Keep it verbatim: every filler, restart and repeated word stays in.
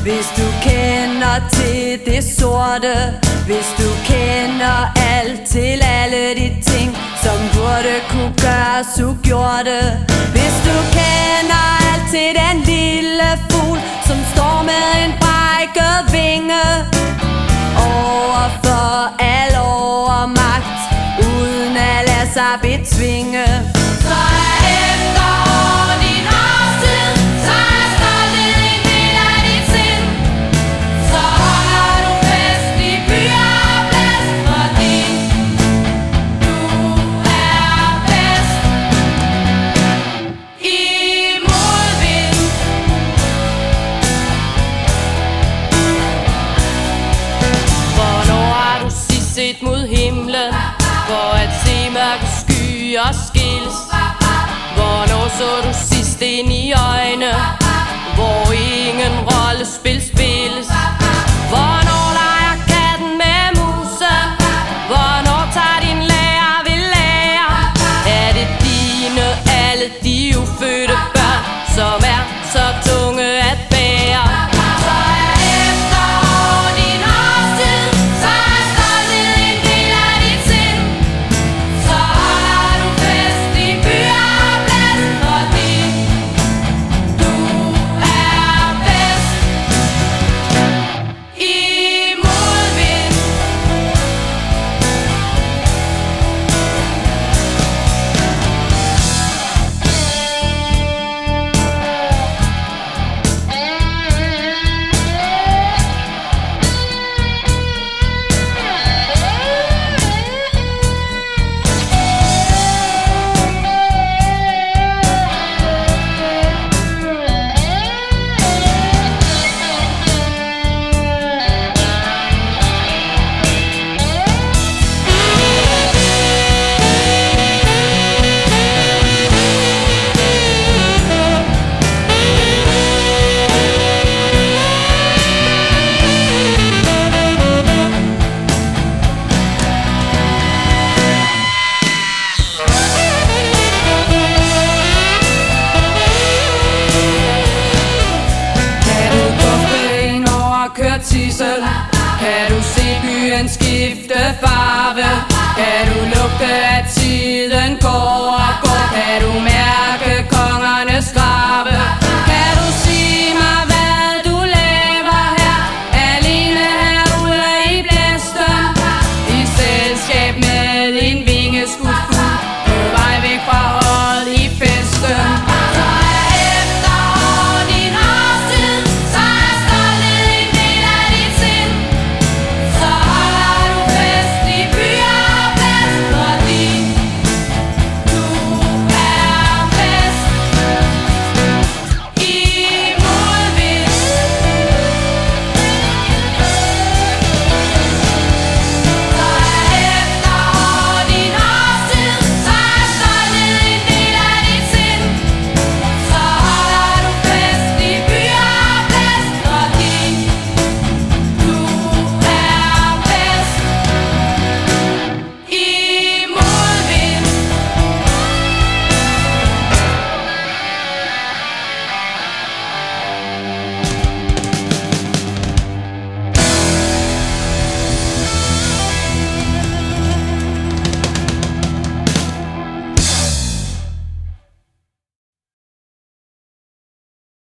Hvis du kender til det sorte, hvis du kender alt til alle de ting, som burde kunne gøres ugjorte. Hvis du kender alt til den lille fugl, som står med en brækket vinge, overfor al overmagt, uden at lade sig betvinge. Så er efterår din årstid, så er stolthed en del af dit sind. Så holder du fest i byer og blæst, fordi du er bedst i modvind. Hvornår har du sidst set mod himlen for at se mørke skyer og skils? Hvornår så du sidst ind i øjne, hvor ingen rollespil spilles? Hvornår leger katten med musen? Hvornår tager din lærer ved lære? Er det dine, alle de ufødte børn, som er så tunge at bære? Så er efterår din årstid, så er stolthed en del af dit sind. Så holder du fest i byer og blæst, fordi du er bedst i modvind. Kan du se byen skifte farve? Kan du lugte